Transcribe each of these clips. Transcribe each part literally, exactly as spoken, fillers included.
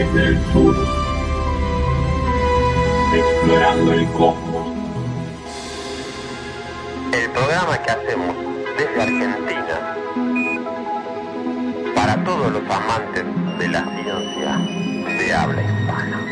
desde el sur, explorando el cosmos. El programa que hacemos desde Argentina para todos los amantes de la ciencia de habla hispana.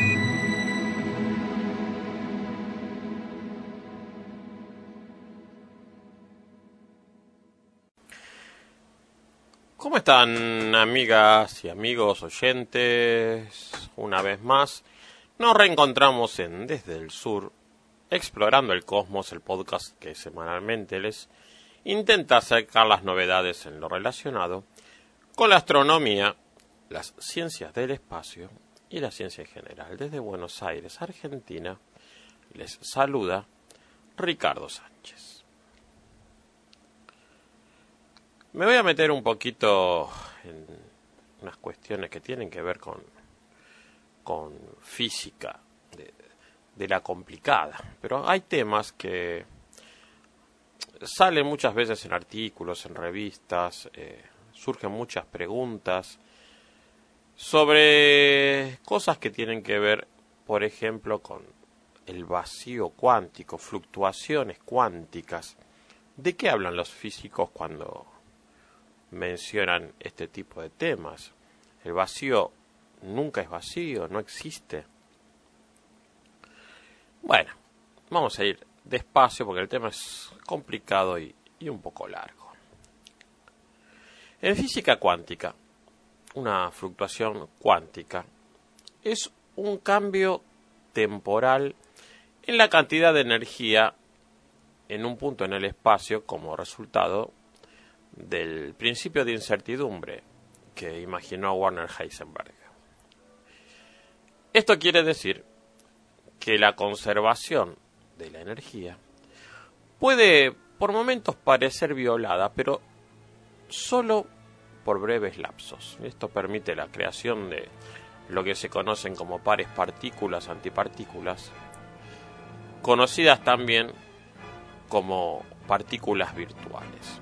¿Cómo están, amigas y amigos oyentes? Una vez más, nos reencontramos en Desde el Sur, Explorando el Cosmos, el podcast que semanalmente les intenta acercar las novedades en lo relacionado con la astronomía, las ciencias del espacio y la ciencia en general. Desde Buenos Aires, Argentina, les saluda Ricardo Sánchez. Me voy a meter un poquito en unas cuestiones que tienen que ver con, con física de, de la complicada, pero hay temas que salen muchas veces en artículos, en revistas, eh, surgen muchas preguntas sobre cosas que tienen que ver, por ejemplo, con el vacío cuántico, fluctuaciones cuánticas. ¿De qué hablan los físicos cuando mencionan este tipo de temas? El vacío nunca es vacío, no existe. Bueno, vamos a ir despacio porque el tema es complicado y, y un poco largo. En física cuántica, una fluctuación cuántica es un cambio temporal en la cantidad de energía en un punto en el espacio como resultado del principio de incertidumbre que imaginó Werner Heisenberg. Esto quiere decir que la conservación de la energía puede por momentos parecer violada, pero solo por breves lapsos. Esto permite la creación de lo que se conocen como pares partículas-antipartículas, conocidas también como partículas virtuales.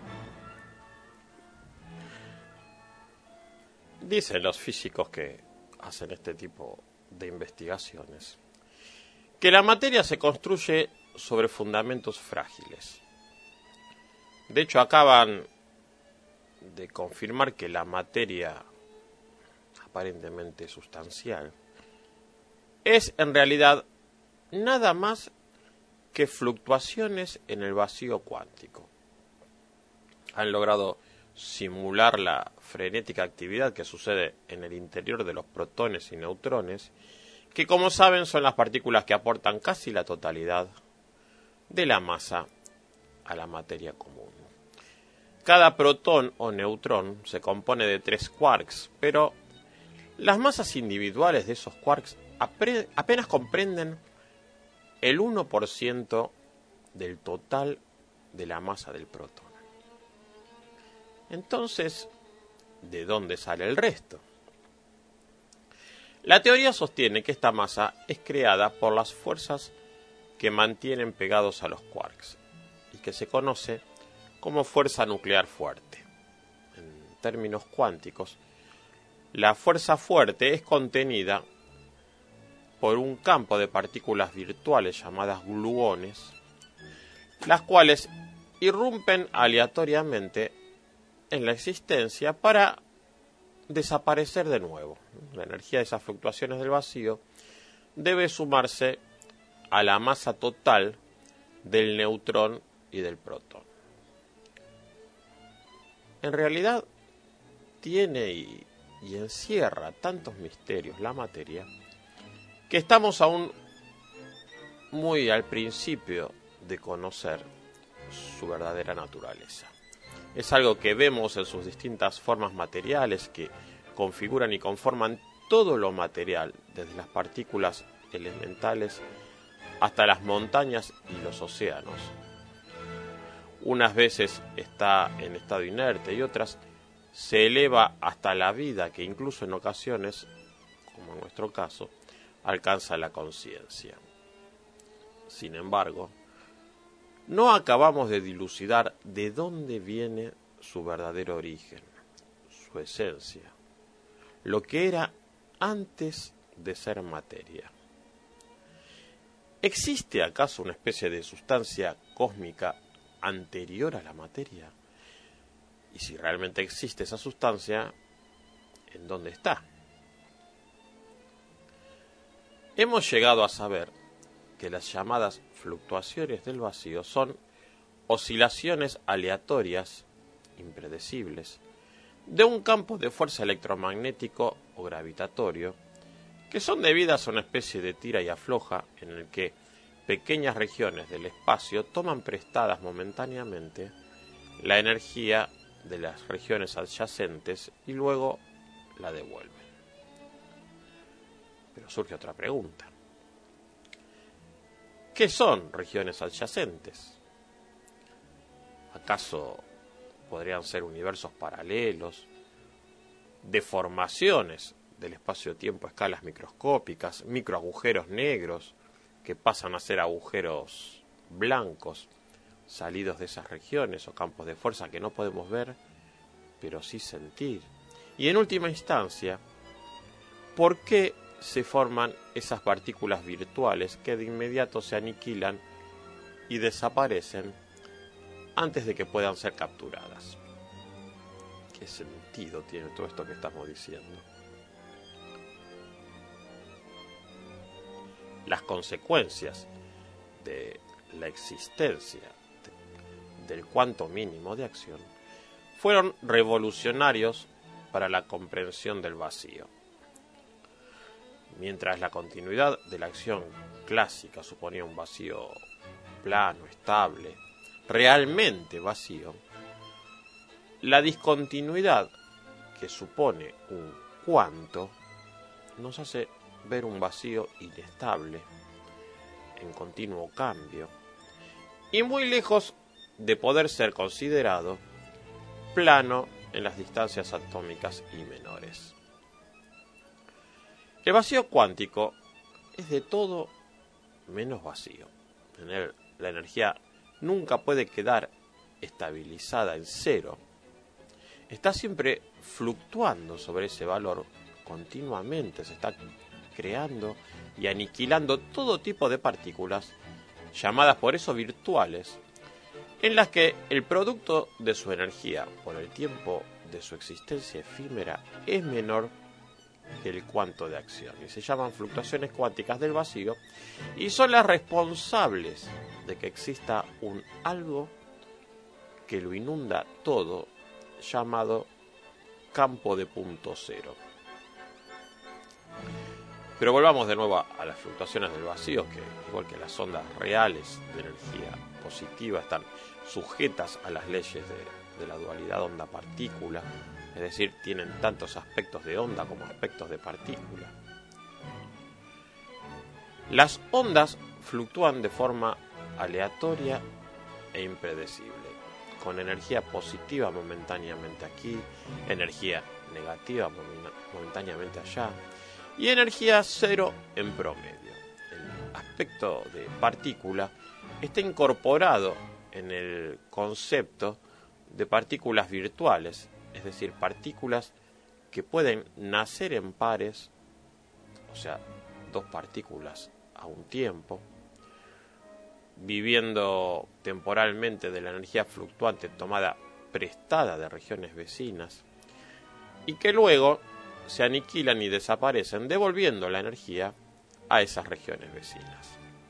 Dicen los físicos que hacen este tipo de investigaciones que la materia se construye sobre fundamentos frágiles. De hecho, acaban de confirmar que la materia aparentemente sustancial es en realidad nada más que fluctuaciones en el vacío cuántico. Han logrado simular la frenética actividad que sucede en el interior de los protones y neutrones, que como saben son las partículas que aportan casi la totalidad de la masa a la materia común. Cada protón o neutrón se compone de tres quarks, pero las masas individuales de esos quarks apenas comprenden el uno por ciento del total de la masa del protón. Entonces, ¿de dónde sale el resto? La teoría sostiene que esta masa es creada por las fuerzas que mantienen pegados a los quarks y que se conoce como fuerza nuclear fuerte. En términos cuánticos, la fuerza fuerte es contenida por un campo de partículas virtuales llamadas gluones, las cuales irrumpen aleatoriamente en la existencia para desaparecer de nuevo. La energía de esas fluctuaciones del vacío debe sumarse a la masa total del neutrón y del protón. En realidad tiene y, y encierra tantos misterios la materia que estamos aún muy al principio de conocer su verdadera naturaleza. Es algo que vemos en sus distintas formas materiales que configuran y conforman todo lo material, desde las partículas elementales hasta las montañas y los océanos. Unas veces está en estado inerte y otras se eleva hasta la vida, que incluso en ocasiones, como en nuestro caso, alcanza la conciencia. Sin embargo, no acabamos de dilucidar de dónde viene su verdadero origen, su esencia, lo que era antes de ser materia. ¿Existe acaso una especie de sustancia cósmica anterior a la materia? Y si realmente existe esa sustancia, ¿en dónde está? Hemos llegado a saber que las llamadas fluctuaciones del vacío son oscilaciones aleatorias, impredecibles, de un campo de fuerza electromagnético o gravitatorio, que son debidas a una especie de tira y afloja en el que pequeñas regiones del espacio toman prestadas momentáneamente la energía de las regiones adyacentes y luego la devuelven. Pero surge otra pregunta. ¿Qué son regiones adyacentes? ¿Acaso podrían ser universos paralelos, deformaciones del espacio-tiempo a escalas microscópicas, microagujeros negros que pasan a ser agujeros blancos salidos de esas regiones o campos de fuerza que no podemos ver, pero sí sentir? Y en última instancia, ¿por qué se forman esas partículas virtuales que de inmediato se aniquilan y desaparecen antes de que puedan ser capturadas? ¿Qué sentido tiene todo esto que estamos diciendo? Las consecuencias de la existencia de, del cuanto mínimo de acción fueron revolucionarios para la comprensión del vacío. Mientras la continuidad de la acción clásica suponía un vacío plano, estable, realmente vacío, la discontinuidad que supone un cuanto nos hace ver un vacío inestable, en continuo cambio, y muy lejos de poder ser considerado plano en las distancias atómicas y menores. El vacío cuántico es de todo menos vacío. En él, la energía nunca puede quedar estabilizada en cero. Está siempre fluctuando sobre ese valor continuamente. Se está creando y aniquilando todo tipo de partículas, llamadas por eso virtuales, en las que el producto de su energía por el tiempo de su existencia efímera es menor que el cuanto de acción, y se llaman fluctuaciones cuánticas del vacío, y son las responsables de que exista un algo que lo inunda todo, llamado campo de punto cero. Pero volvamos de nuevo a las fluctuaciones del vacío, que igual que las ondas reales de energía positiva están sujetas a las leyes de, de la dualidad onda-partícula, es decir, tienen tantos aspectos de onda como aspectos de partícula. Las ondas fluctúan de forma aleatoria e impredecible, con energía positiva momentáneamente aquí, energía negativa momentáneamente allá, y energía cero en promedio. El aspecto de partícula está incorporado en el concepto de partículas virtuales, es decir, partículas que pueden nacer en pares, o sea, dos partículas a un tiempo, viviendo temporalmente de la energía fluctuante tomada prestada de regiones vecinas, y que luego se aniquilan y desaparecen, devolviendo la energía a esas regiones vecinas.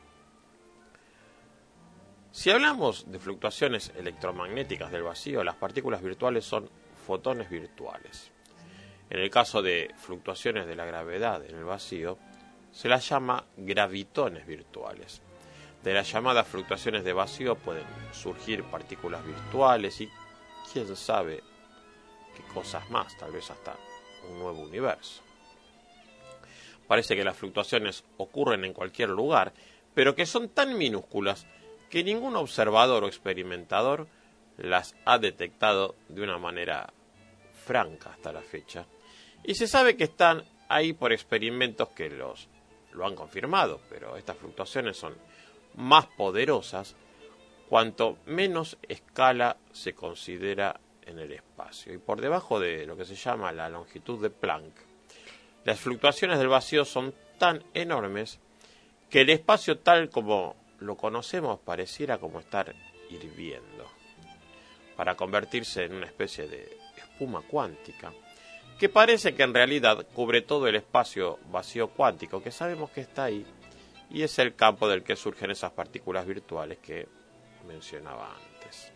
Si hablamos de fluctuaciones electromagnéticas del vacío, las partículas virtuales son fotones virtuales. En el caso de fluctuaciones de la gravedad en el vacío, se las llama gravitones virtuales. De las llamadas fluctuaciones de vacío pueden surgir partículas virtuales y quién sabe qué cosas más, tal vez hasta un nuevo universo. Parece que las fluctuaciones ocurren en cualquier lugar, pero que son tan minúsculas que ningún observador o experimentador las ha detectado de una manera franca hasta la fecha. Y se sabe que están ahí por experimentos que los lo han confirmado, pero estas fluctuaciones son más poderosas cuanto menos escala se considera en el espacio. Y por debajo de lo que se llama la longitud de Planck, Las fluctuaciones del vacío son tan enormes que el espacio tal como lo conocemos pareciera como estar hirviendo, para convertirse en una especie de espuma cuántica, que parece que en realidad cubre todo el espacio vacío cuántico que sabemos que está ahí, y es el campo del que surgen esas partículas virtuales que mencionaba antes.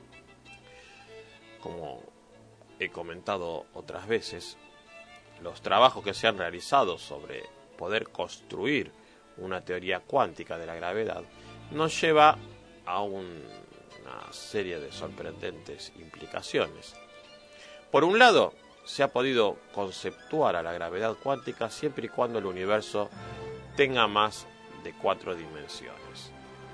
Como he comentado otras veces, los trabajos que se han realizado sobre poder construir una teoría cuántica de la gravedad nos lleva a un, una serie de sorprendentes implicaciones. Por un lado, se ha podido conceptuar a la gravedad cuántica siempre y cuando el universo tenga más de cuatro dimensiones.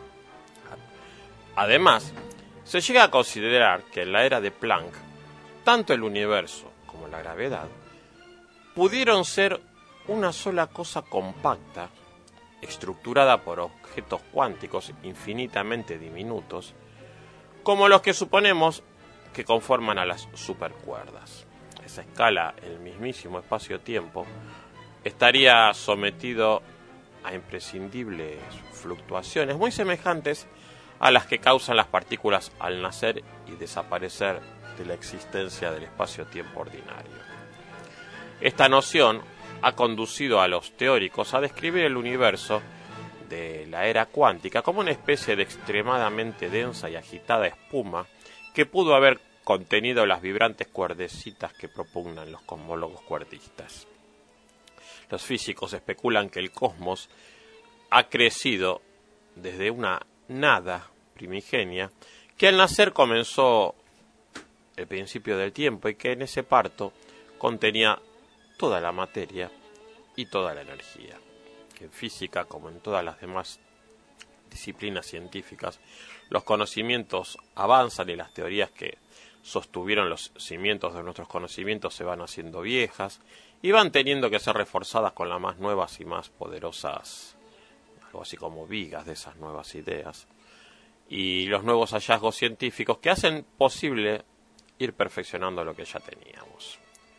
Además, se llega a considerar que en la era de Planck, tanto el universo como la gravedad pudieron ser una sola cosa compacta, estructurada por objetos cuánticos infinitamente diminutos, como los que suponemos que conforman a las supercuerdas. Esa escala, el mismísimo espacio-tiempo, estaría sometido a imprescindibles fluctuaciones muy semejantes a las que causan las partículas al nacer y desaparecer de la existencia del espacio-tiempo ordinario. Esta noción ha conducido a los teóricos a describir el universo de la era cuántica como una especie de extremadamente densa y agitada espuma que pudo haber contenido las vibrantes cuerdecitas que propugnan los cosmólogos cuerdistas. Los físicos especulan que el cosmos ha crecido desde una nada primigenia que al nacer comenzó el principio del tiempo y que en ese parto contenía toda la materia y toda la energía. En física, como en todas las demás disciplinas científicas, los conocimientos avanzan y las teorías que sostuvieron los cimientos de nuestros conocimientos se van haciendo viejas y van teniendo que ser reforzadas con las más nuevas y más poderosas, algo así como vigas de esas nuevas ideas, y los nuevos hallazgos científicos que hacen posible ir perfeccionando lo que ya teníamos.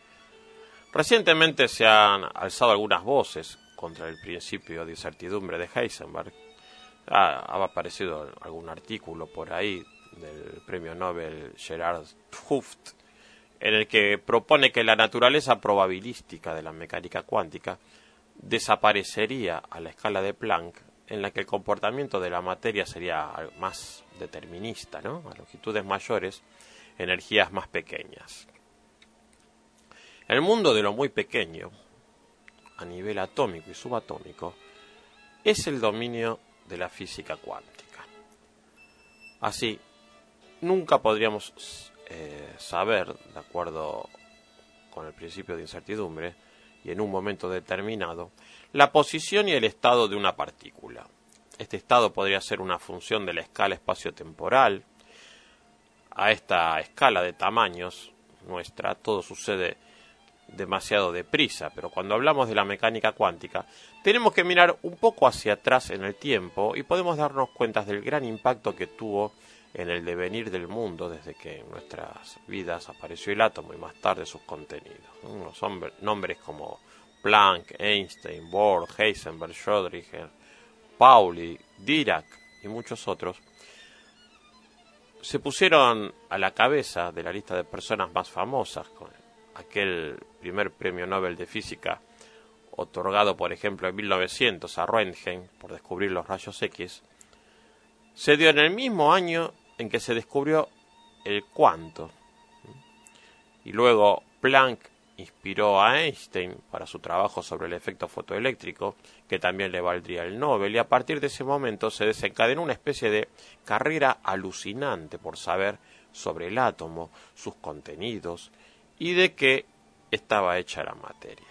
Recientemente se han alzado algunas voces contra el principio de incertidumbre de Heisenberg. Ha, ha aparecido algún artículo por ahí del premio Nobel Gerard Hooft, en el que propone que la naturaleza probabilística de la mecánica cuántica desaparecería a la escala de Planck, en la que el comportamiento de la materia sería más determinista, ¿no? A longitudes mayores, energías más pequeñas. El mundo de lo muy pequeño, a nivel atómico y subatómico, es el dominio de la física cuántica. Así, nunca podríamos eh, saber, de acuerdo con el principio de incertidumbre, y en un momento determinado, la posición y el estado de una partícula. Este estado podría ser una función de la escala espacio-temporal. A esta escala de tamaños nuestra, todo sucede demasiado deprisa, pero cuando hablamos de la mecánica cuántica, tenemos que mirar un poco hacia atrás en el tiempo y podemos darnos cuenta del gran impacto que tuvo en el devenir del mundo desde que en nuestras vidas apareció el átomo y más tarde sus contenidos. Unos nombres como Planck, Einstein, Bohr, Heisenberg, Schrödinger, Pauli, Dirac y muchos otros se pusieron a la cabeza de la lista de personas más famosas, con aquel primer premio Nobel de Física otorgado, por ejemplo, en mil novecientos a Röntgen por descubrir los rayos X, se dio en el mismo año en que se descubrió el cuanto. Y luego Planck inspiró a Einstein para su trabajo sobre el efecto fotoeléctrico, que también le valdría el Nobel, y a partir de ese momento se desencadenó una especie de carrera alucinante por saber sobre el átomo, sus contenidos y de qué estaba hecha la materia.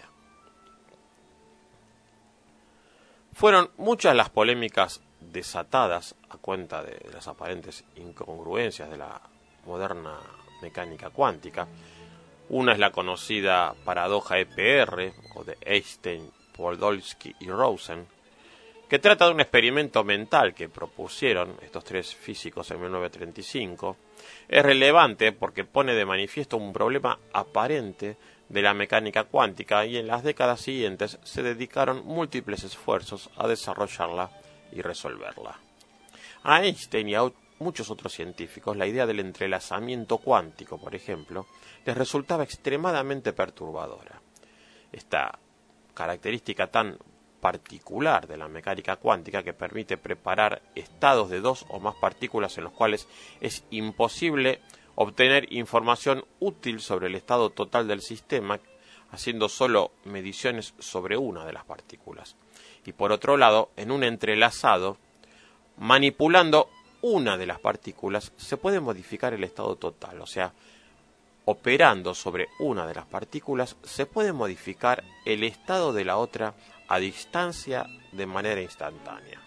Fueron muchas las polémicas desatadas a cuenta de las aparentes incongruencias de la moderna mecánica cuántica. Una es la conocida paradoja E P R, o de Einstein, Podolsky y Rosen, que trata de un experimento mental que propusieron estos tres físicos en mil novecientos treinta y cinco. Es relevante porque pone de manifiesto un problema aparente de la mecánica cuántica y en las décadas siguientes se dedicaron múltiples esfuerzos a desarrollarla y resolverla. A Einstein y a muchos otros científicos la idea del entrelazamiento cuántico, por ejemplo, les resultaba extremadamente perturbadora. Esta característica tan particular de la mecánica cuántica que permite preparar estados de dos o más partículas en los cuales es imposible obtener información útil sobre el estado total del sistema, haciendo solo mediciones sobre una de las partículas. Y por otro lado, en un entrelazado, manipulando una de las partículas, se puede modificar el estado total, o sea, operando sobre una de las partículas, se puede modificar el estado de la otra a distancia de manera instantánea.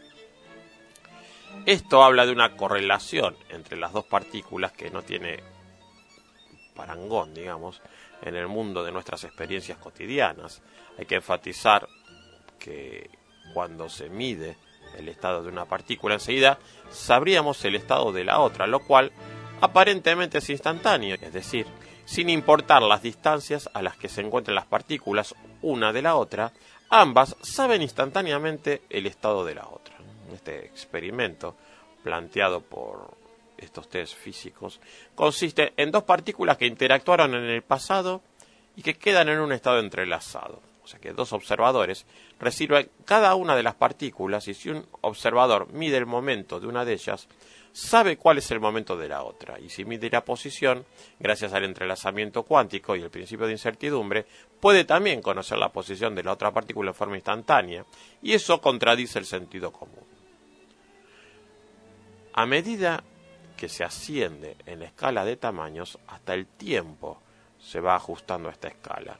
Esto habla de una correlación entre las dos partículas que no tiene parangón, digamos, en el mundo de nuestras experiencias cotidianas. Hay que enfatizar que cuando se mide el estado de una partícula, enseguida sabríamos el estado de la otra, lo cual aparentemente es instantáneo, es decir, sin importar las distancias a las que se encuentran las partículas una de la otra, ambas saben instantáneamente el estado de la otra. Este experimento planteado por estos test físicos consiste en dos partículas que interactuaron en el pasado y que quedan en un estado entrelazado. O sea que dos observadores reciben cada una de las partículas y si un observador mide el momento de una de ellas, sabe cuál es el momento de la otra. Y si mide la posición, gracias al entrelazamiento cuántico y el principio de incertidumbre, puede también conocer la posición de la otra partícula en forma instantánea. Y eso contradice el sentido común. A medida que se asciende en la escala de tamaños, hasta el tiempo se va ajustando a esta escala.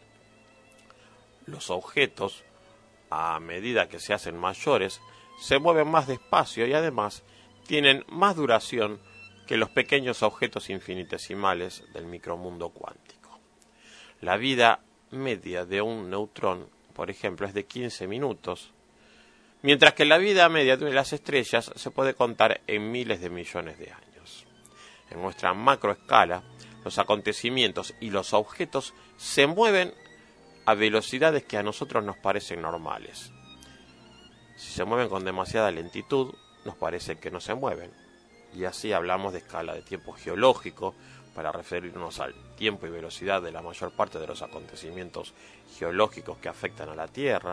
Los objetos, a medida que se hacen mayores, se mueven más despacio y además tienen más duración que los pequeños objetos infinitesimales del micromundo cuántico. La vida media de un neutrón, por ejemplo, es de quince minutos, mientras que la vida media de las estrellas se puede contar en miles de millones de años. En nuestra macroescala, los acontecimientos y los objetos se mueven a velocidades que a nosotros nos parecen normales. Si se mueven con demasiada lentitud, nos parece que no se mueven. Y así hablamos de escala de tiempo geológico, para referirnos al tiempo y velocidad de la mayor parte de los acontecimientos geológicos que afectan a la Tierra.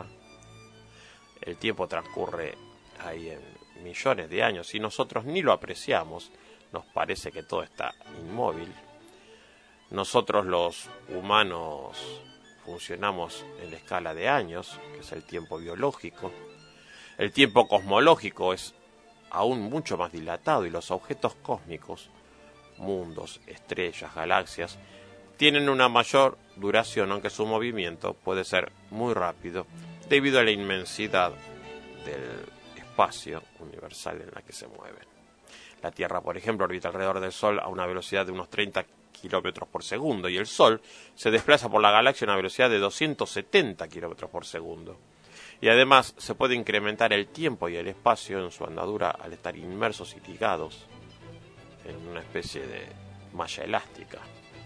El tiempo transcurre ahí en millones de años y nosotros ni lo apreciamos, nos parece que todo está inmóvil. Nosotros los humanos funcionamos en la escala de años, que es el tiempo biológico. El tiempo cosmológico es aún mucho más dilatado y los objetos cósmicos, mundos, estrellas, galaxias, tienen una mayor duración, aunque su movimiento puede ser muy rápido debido a la inmensidad del espacio universal en la que se mueven. La Tierra, por ejemplo, orbita alrededor del Sol a una velocidad de unos treinta kilómetros por segundo y el Sol se desplaza por la galaxia a una velocidad de doscientos setenta kilómetros por segundo. Y además se puede incrementar el tiempo y el espacio en su andadura al estar inmersos y ligados en una especie de malla elástica.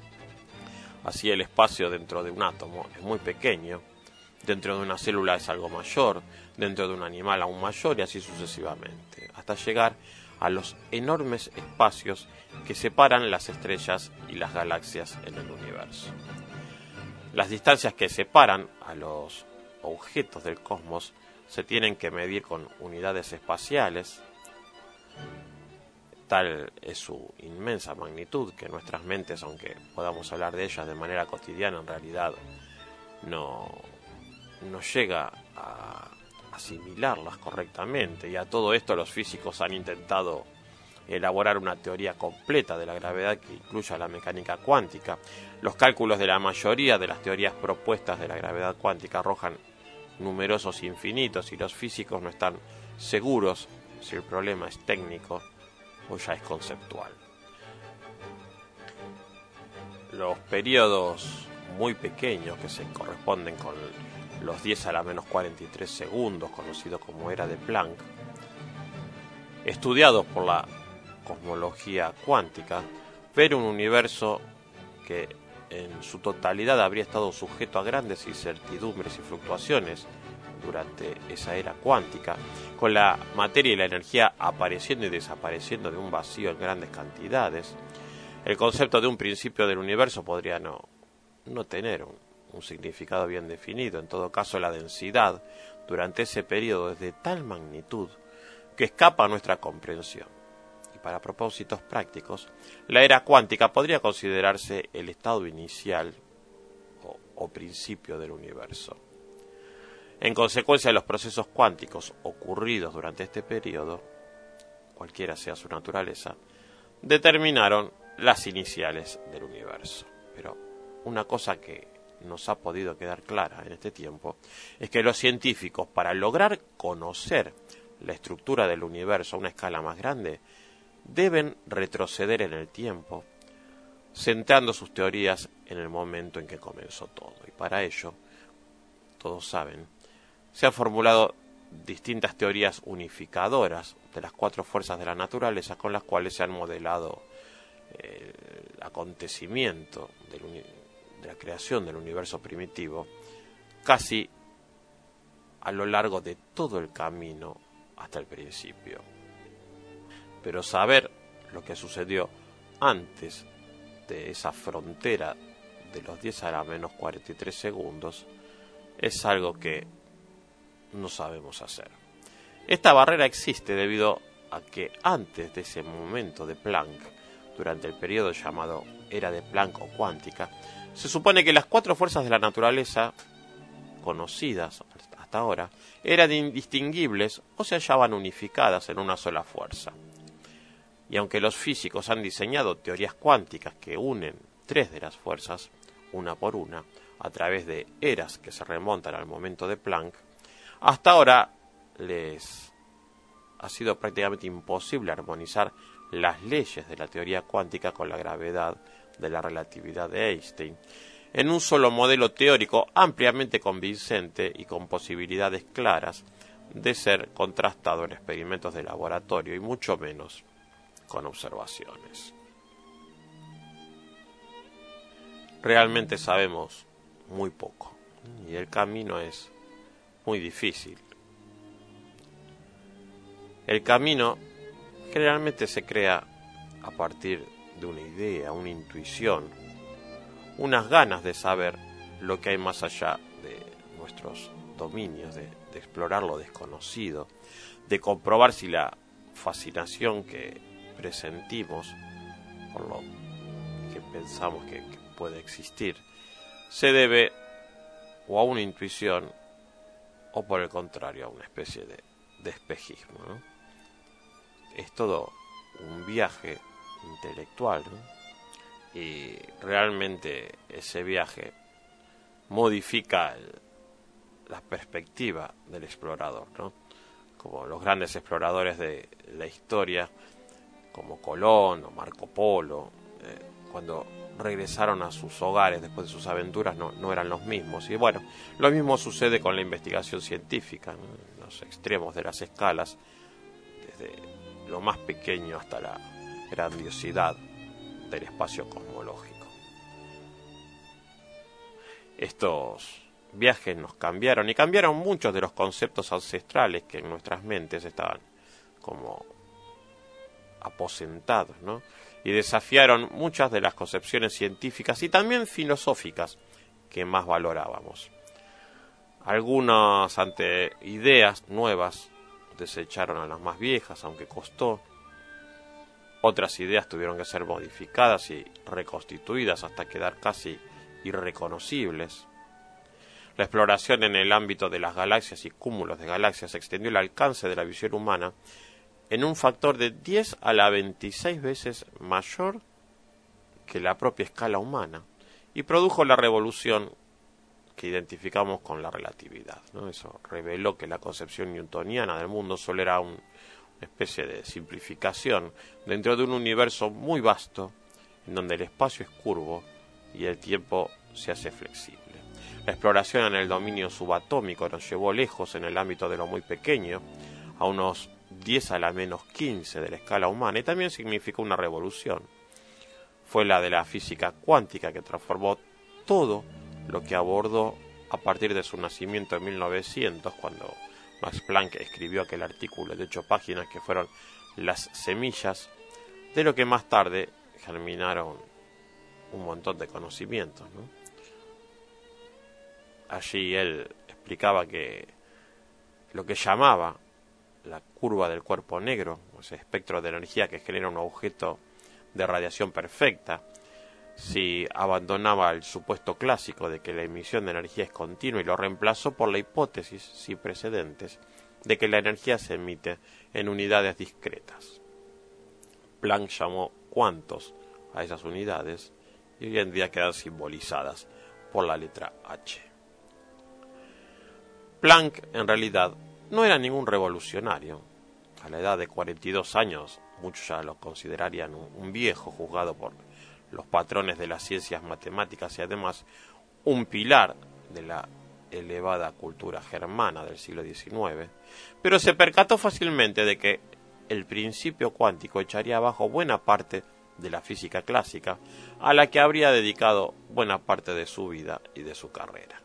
Así el espacio dentro de un átomo es muy pequeño, dentro de una célula es algo mayor, dentro de un animal aún mayor y así sucesivamente, hasta llegar a los enormes espacios que separan las estrellas y las galaxias en el universo. Las distancias que separan a los objetos del cosmos se tienen que medir con unidades espaciales. Tal es su inmensa magnitud que nuestras mentes, aunque podamos hablar de ellas de manera cotidiana, en realidad no, no llega a asimilarlas correctamente. Y a todo esto los físicos han intentado elaborar una teoría completa de la gravedad que incluya la mecánica cuántica. Los cálculos de la mayoría de las teorías propuestas de la gravedad cuántica arrojan numerosos infinitos y los físicos no están seguros si el problema es técnico o ya es conceptual. Los periodos muy pequeños que se corresponden con los diez a la menos cuarenta y tres segundos, conocidos como era de Planck, estudiados por la cosmología cuántica, ver un universo que en su totalidad habría estado sujeto a grandes incertidumbres y fluctuaciones durante esa era cuántica, con la materia y la energía apareciendo y desapareciendo de un vacío en grandes cantidades, el concepto de un principio del universo podría no, no tener un, un significado bien definido. En todo caso, la densidad durante ese periodo es de tal magnitud que escapa a nuestra comprensión. Y para propósitos prácticos, la era cuántica podría considerarse el estado inicial o, o principio del universo. En consecuencia de los procesos cuánticos ocurridos durante este periodo, cualquiera sea su naturaleza, determinaron las iniciales del universo. Pero una cosa que nos ha podido quedar clara en este tiempo es que los científicos, para lograr conocer la estructura del universo a una escala más grande, deben retroceder en el tiempo, centrando sus teorías en el momento en que comenzó todo. Y para ello, todos saben, se han formulado distintas teorías unificadoras de las cuatro fuerzas de la naturaleza con las cuales se han modelado eh, el acontecimiento del uni- de la creación del universo primitivo, casi a lo largo de todo el camino hasta el principio. Pero saber lo que sucedió antes de esa frontera de los diez a la menos cuarenta y tres segundos es algo que no sabemos hacer. Esta barrera existe debido a que antes de ese momento de Planck, durante el periodo llamado era de Planck o cuántica, se supone que las cuatro fuerzas de la naturaleza conocidas hasta ahora eran indistinguibles o se hallaban unificadas en una sola fuerza. Y aunque los físicos han diseñado teorías cuánticas que unen tres de las fuerzas, una por una, a través de eras que se remontan al momento de Planck, hasta ahora les ha sido prácticamente imposible armonizar las leyes de la teoría cuántica con la gravedad de la relatividad de Einstein en un solo modelo teórico ampliamente convincente y con posibilidades claras de ser contrastado en experimentos de laboratorio y mucho menos con observaciones. Realmente sabemos muy poco y el camino es muy difícil. El camino generalmente se crea a partir de una idea, una intuición, unas ganas de saber lo que hay más allá de nuestros dominios, de, de explorar lo desconocido, de comprobar si la fascinación que presentimos por lo que pensamos que, que puede existir se debe o a una intuición o por el contrario a una especie de, de espejismo, ¿no? Es todo un viaje intelectual, ¿no? Y realmente ese viaje modifica el, la perspectiva del explorador, ¿no? Como los grandes exploradores de la historia, como Colón o Marco Polo, eh, cuando regresaron a sus hogares después de sus aventuras no, no eran los mismos. Y bueno, lo mismo sucede con la investigación científica, ¿no? En los extremos de las escalas, desde lo más pequeño hasta la grandiosidad del espacio cosmológico. Estos viajes nos cambiaron y cambiaron muchos de los conceptos ancestrales que en nuestras mentes estaban como aposentados, ¿no? Y desafiaron muchas de las concepciones científicas y también filosóficas que más valorábamos. Algunas, ante ideas nuevas, desecharon a las más viejas, aunque costó. Otras ideas tuvieron que ser modificadas y reconstituidas hasta quedar casi irreconocibles. La exploración en el ámbito de las galaxias y cúmulos de galaxias extendió el alcance de la visión humana en un factor de diez a la veintiséis veces mayor que la propia escala humana y produjo la revolución que identificamos con la relatividad, ¿no? Eso reveló que la concepción newtoniana del mundo solo era un, una especie de simplificación dentro de un universo muy vasto en donde el espacio es curvo y el tiempo se hace flexible. La exploración en el dominio subatómico nos llevó lejos en el ámbito de lo muy pequeño, a unos diez a la menos quince de la escala humana, y también significó una revolución. fue la de la física cuántica, que transformó todo lo que abordó a partir de su nacimiento en mil novecientos, cuando Max Planck escribió aquel artículo de ocho páginas que fueron las semillas de lo que más tarde germinaron un montón de conocimientos, ¿no? Allí él explicaba que lo que llamaba la curva del cuerpo negro, ese espectro de energía que genera un objeto de radiación perfecta, si abandonaba el supuesto clásico de que la emisión de energía es continua y lo reemplazó por la hipótesis, sin precedentes, de que la energía se emite en unidades discretas. Planck llamó cuantos a esas unidades y hoy en día quedan simbolizadas por la letra H. Planck, en realidad, no era ningún revolucionario. A la edad de cuarenta y dos años, muchos ya lo considerarían un, un viejo juzgado por los patrones de las ciencias matemáticas y además un pilar de la elevada cultura germana del siglo diecinueve, pero se percató fácilmente de que el principio cuántico echaría abajo buena parte de la física clásica, a la que habría dedicado buena parte de su vida y de su carrera.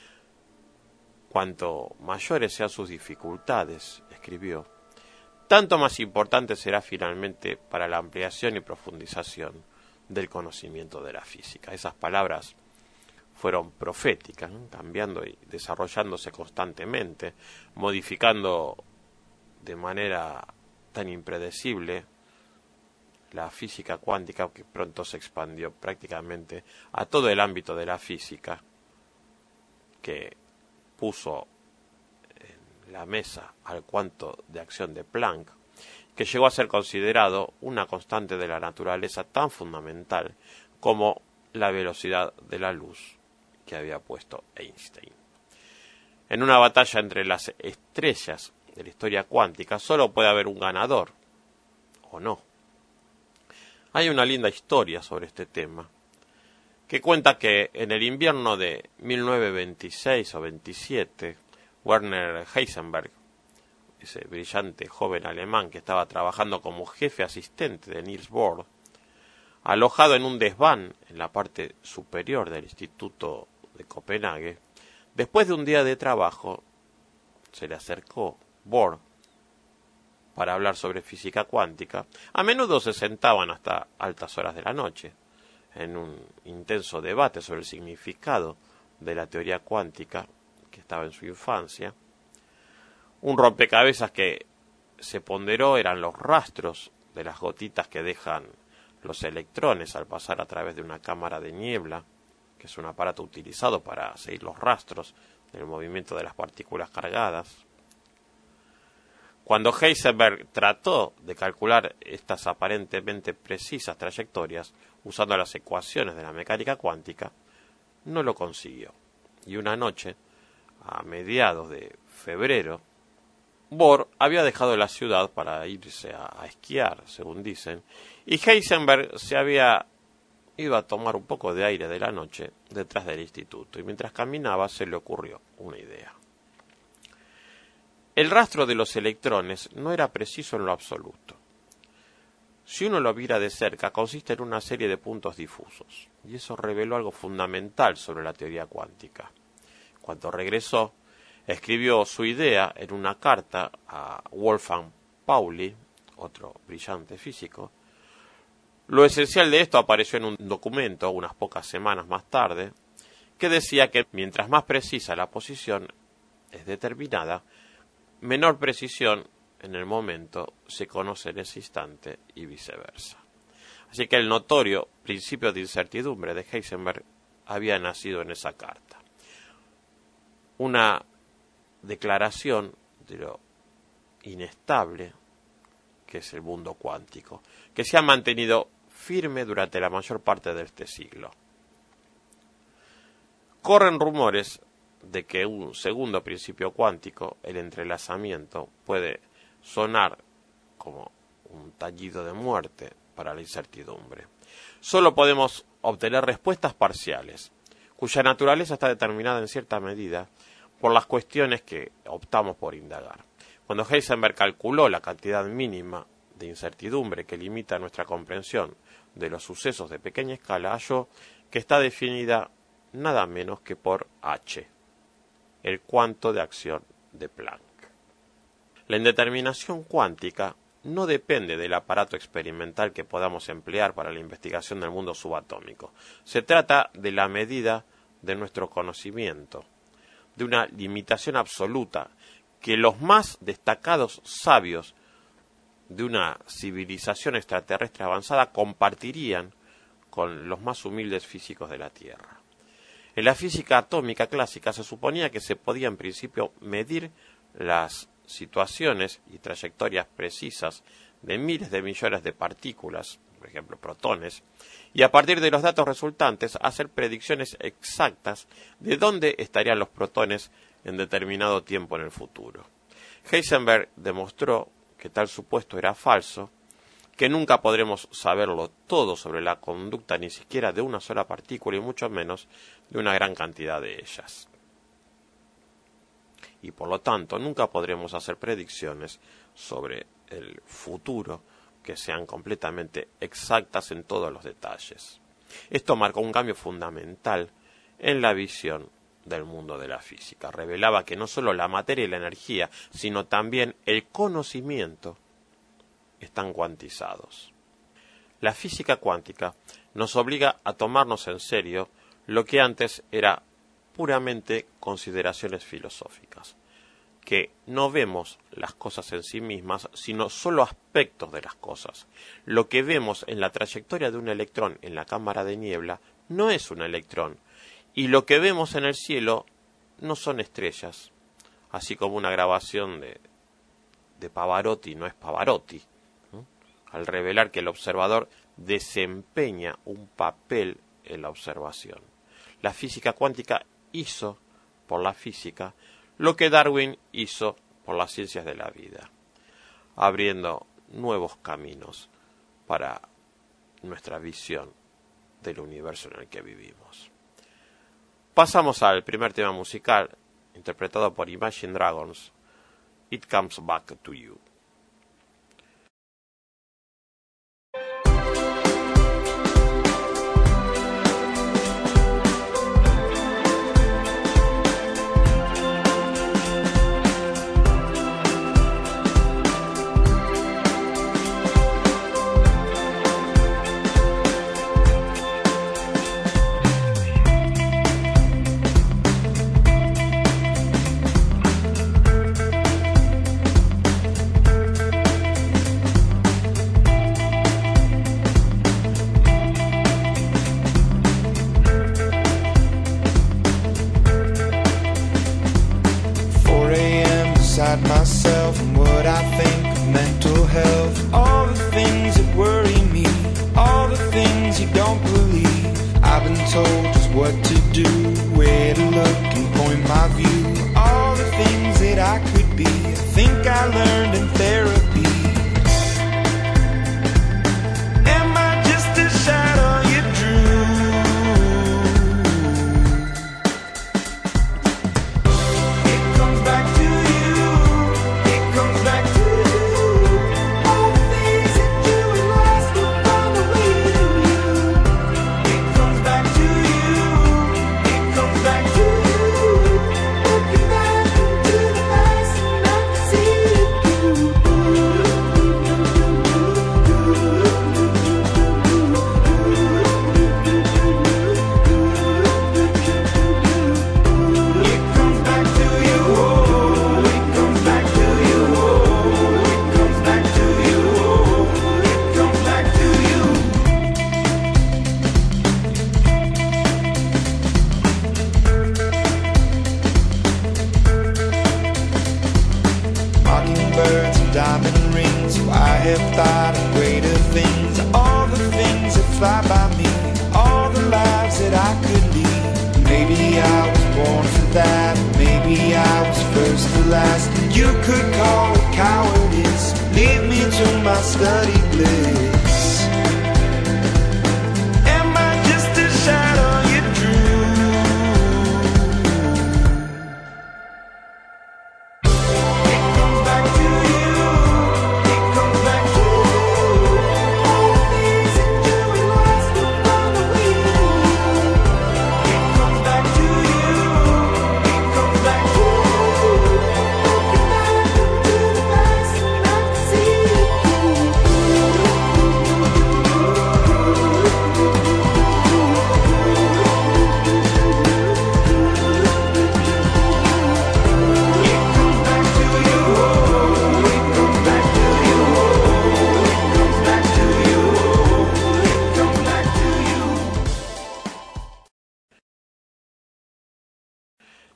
Cuanto mayores sean sus dificultades, escribió, tanto más importante será finalmente para la ampliación y profundización del conocimiento de la física. Esas palabras fueron proféticas, ¿no? Cambiando y desarrollándose constantemente, modificando de manera tan impredecible la física cuántica, que pronto se expandió prácticamente a todo el ámbito de la física, que puso en la mesa al cuanto de acción de Planck, que llegó a ser considerado una constante de la naturaleza tan fundamental como la velocidad de la luz que había puesto Einstein. En una batalla entre las estrellas de la historia cuántica solo puede haber un ganador, o no. Hay una linda historia sobre este tema, que cuenta que en el invierno de mil novecientos veintiséis o veintisiete, Werner Heisenberg, ese brillante joven alemán que estaba trabajando como jefe asistente de Niels Bohr, alojado en un desván en la parte superior del Instituto de Copenhague, después de un día de trabajo, se le acercó Bohr para hablar sobre física cuántica. A menudo se sentaban hasta altas horas de la noche, en un intenso debate sobre el significado de la teoría cuántica que estaba en su infancia. Un rompecabezas que se ponderó eran los rastros de las gotitas que dejan los electrones al pasar a través de una cámara de niebla, que es un aparato utilizado para seguir los rastros del movimiento de las partículas cargadas. Cuando Heisenberg trató de calcular estas aparentemente precisas trayectorias usando las ecuaciones de la mecánica cuántica, no lo consiguió. Y una noche, a mediados de febrero, Bohr había dejado la ciudad para irse a, a esquiar, según dicen, y Heisenberg se había ido a tomar un poco de aire de la noche detrás del instituto, y mientras caminaba se le ocurrió una idea. El rastro de los electrones no era preciso en lo absoluto. Si uno lo viera de cerca, consiste en una serie de puntos difusos, y eso reveló algo fundamental sobre la teoría cuántica. Cuando regresó, escribió su idea en una carta a Wolfgang Pauli, otro brillante físico. Lo esencial de esto apareció en un documento unas pocas semanas más tarde, que decía que mientras más precisa la posición es determinada, menor precisión en el momento se conoce en ese instante y viceversa. Así que el notorio principio de incertidumbre de Heisenberg había nacido en esa carta. Una declaración de lo inestable que es el mundo cuántico, que se ha mantenido firme durante la mayor parte de este siglo. Corren rumores de que un segundo principio cuántico, el entrelazamiento, puede sonar como un tallido de muerte para la incertidumbre. Solo podemos obtener respuestas parciales, cuya naturaleza está determinada en cierta medida por las cuestiones que optamos por indagar. Cuando Heisenberg calculó la cantidad mínima de incertidumbre que limita nuestra comprensión de los sucesos de pequeña escala, halló que está definida nada menos que por H, el cuanto de acción de Planck. La indeterminación cuántica no depende del aparato experimental que podamos emplear para la investigación del mundo subatómico. Se trata de la medida de nuestro conocimiento, de una limitación absoluta que los más destacados sabios de una civilización extraterrestre avanzada compartirían con los más humildes físicos de la Tierra. En la física atómica clásica se suponía que se podía en principio medir las situaciones y trayectorias precisas de miles de millones de partículas, por ejemplo protones, y a partir de los datos resultantes hacer predicciones exactas de dónde estarían los protones en determinado tiempo en el futuro. Heisenberg demostró que tal supuesto era falso, que nunca podremos saberlo todo sobre la conducta ni siquiera de una sola partícula y mucho menos de una gran cantidad de ellas. Y por lo tanto nunca podremos hacer predicciones sobre el futuro que sean completamente exactas en todos los detalles. Esto marcó un cambio fundamental en la visión del mundo de la física. Revelaba que no solo la materia y la energía, sino también el conocimiento están cuantizados. La física cuántica nos obliga a tomarnos en serio lo que antes era puramente consideraciones filosóficas, que no vemos las cosas en sí mismas, sino solo aspectos de las cosas. Lo que vemos en la trayectoria de un electrón en la cámara de niebla no es un electrón, y lo que vemos en el cielo no son estrellas, así como una grabación de, de Pavarotti no es Pavarotti, ¿no? Al revelar que el observador desempeña un papel en la observación. La física cuántica hizo por la física lo que Darwin hizo por las ciencias de la vida, abriendo nuevos caminos para nuestra visión del universo en el que vivimos. Pasamos al primer tema musical, interpretado por Imagine Dragons, It Comes Back to You. Myself and what I think of mental health, all the things that worry me, all the things you don't believe. I've been told just what to do, where to look and point my view, all the things that I could be, I think I learned in therapy. Am I just a shadow you drew? It comes back to you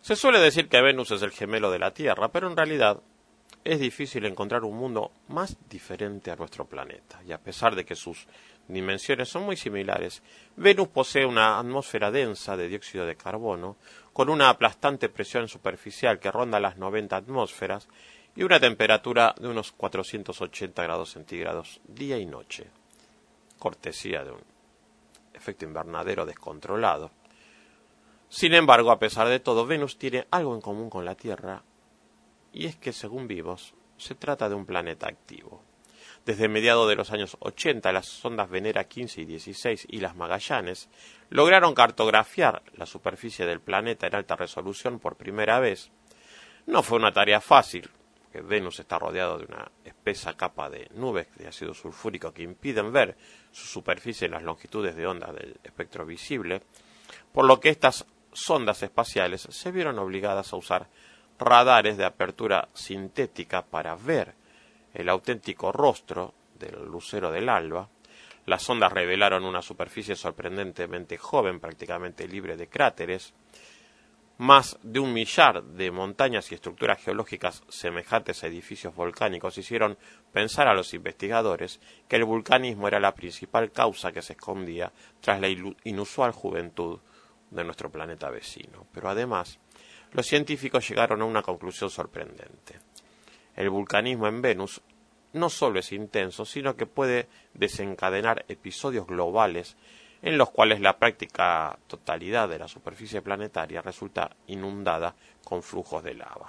Se suele decir que Venus es el gemelo de la Tierra, pero en realidad es difícil encontrar un mundo más diferente a nuestro planeta. Y a pesar de que sus dimensiones son muy similares, Venus posee una atmósfera densa de dióxido de carbono, con una aplastante presión superficial que ronda las noventa atmósferas y una temperatura de unos cuatrocientos ochenta grados centígrados día y noche, cortesía de un efecto invernadero descontrolado. Sin embargo, a pesar de todo, Venus tiene algo en común con la Tierra, y es que, según vimos, se trata de un planeta activo. Desde mediados de los años ochenta, las sondas Venera quince y dieciséis y las Magallanes lograron cartografiar la superficie del planeta en alta resolución por primera vez. No fue una tarea fácil, porque Venus está rodeado de una espesa capa de nubes de ácido sulfúrico que impiden ver su superficie en las longitudes de onda del espectro visible, por lo que estas sondas espaciales se vieron obligadas a usar radares de apertura sintética para ver el auténtico rostro del lucero del alba. Las sondas revelaron una superficie sorprendentemente joven, prácticamente libre de cráteres. Más de un millar de montañas y estructuras geológicas semejantes a edificios volcánicos hicieron pensar a los investigadores que el vulcanismo era la principal causa que se escondía tras la inusual juventud de nuestro planeta vecino. Pero además, los científicos llegaron a una conclusión sorprendente. El vulcanismo en Venus no solo es intenso, sino que puede desencadenar episodios globales en los cuales la práctica totalidad de la superficie planetaria resulta inundada con flujos de lava.